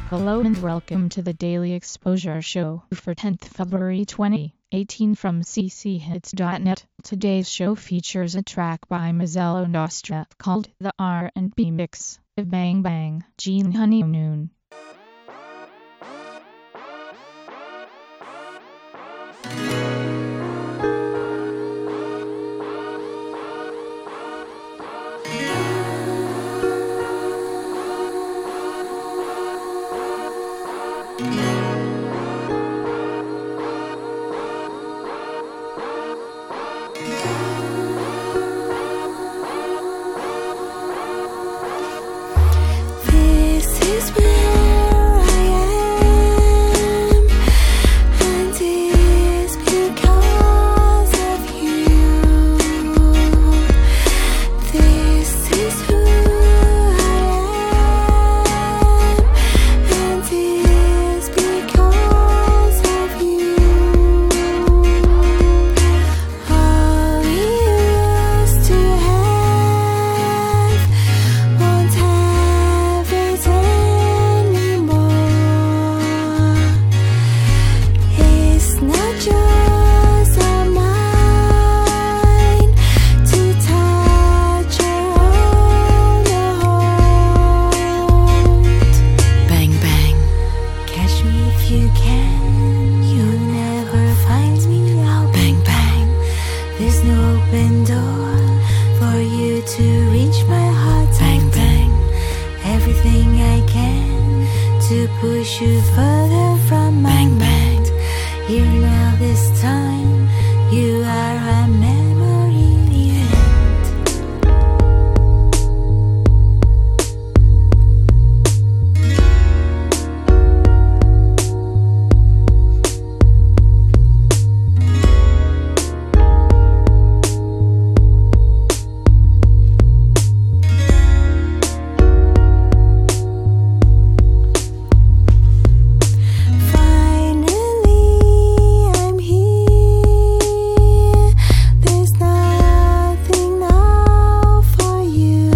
Hello and welcome to the Daily Exposure Show for 10th February 2018 from cchits.net. Today's show features a track by Mazzello Nostra called The R&B Mix of Bang Bang, Gene Honeymoon. This is where I am, and it's because of you. This is who I am, and it's because of you. All we used to have won't have it anymore. It's not just our mind to touch or hold. Bang bang, catch me if you can. You'll never find me out. Bang bang, there's no open door for you to reach my heart. Bang bang, everything I can to push you further from my mind. Here now this time, you are a memory event. Finally, I'm here. There's nothing now for you.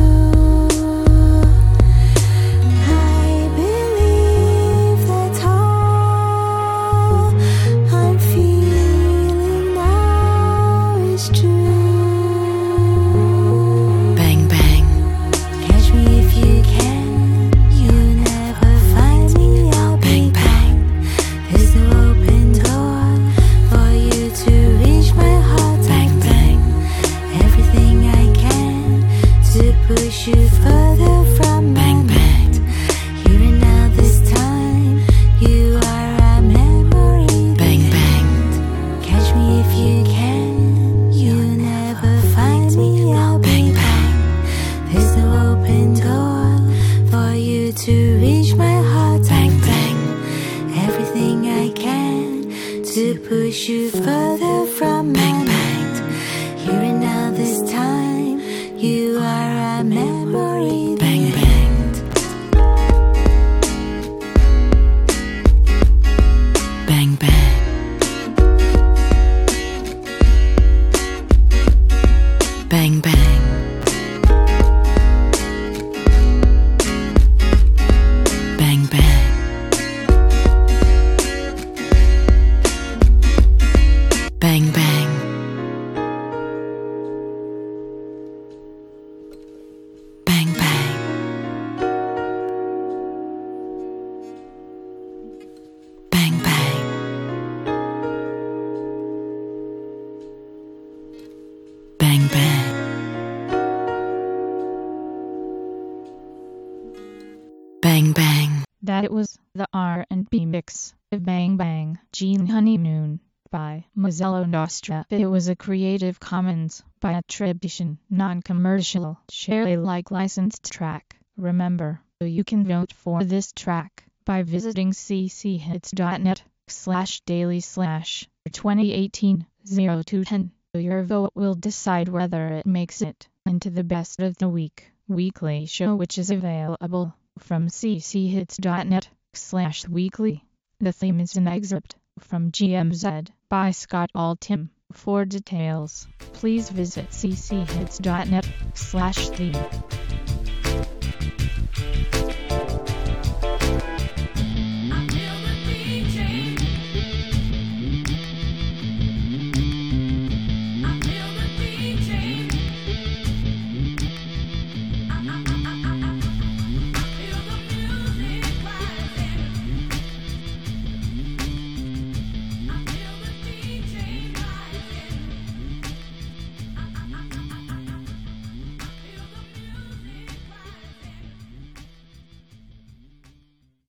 I believe that all I'm feeling now is true. Bang bang, catch me if you can. You'll never find me out. Bang bang, there's no open door for you to reach my heart. Bang bang, everything I can to push you further from bang bang. Here and now this time, you are a memory. Bang bang, catch me if you can. You'll never find me out. Bang bang, there's no open door for you to reach my heart. Bang bang, everything I can to push you further from bang bang. Here and now this time, you are a memory. Bang bang. Bang bang. Bang bang. Bang bang. Bang bang. Bang bang. Bang bang. Bang bang. Bang bang. That was the R&B Mix of Bang Bang, Gene Honeymoon by Mazzello Nostra. It was a Creative Commons by attribution, non-commercial, share Alike licensed track. Remember, you can vote for this track by visiting cchits.net/daily/2018-0210. Your vote will decide whether it makes it into the Best of the Week weekly show, which is available from cchits.net/weekly. The theme is an excerpt from GMZ by Scott Altham. For details, please visit cchits.net/theme.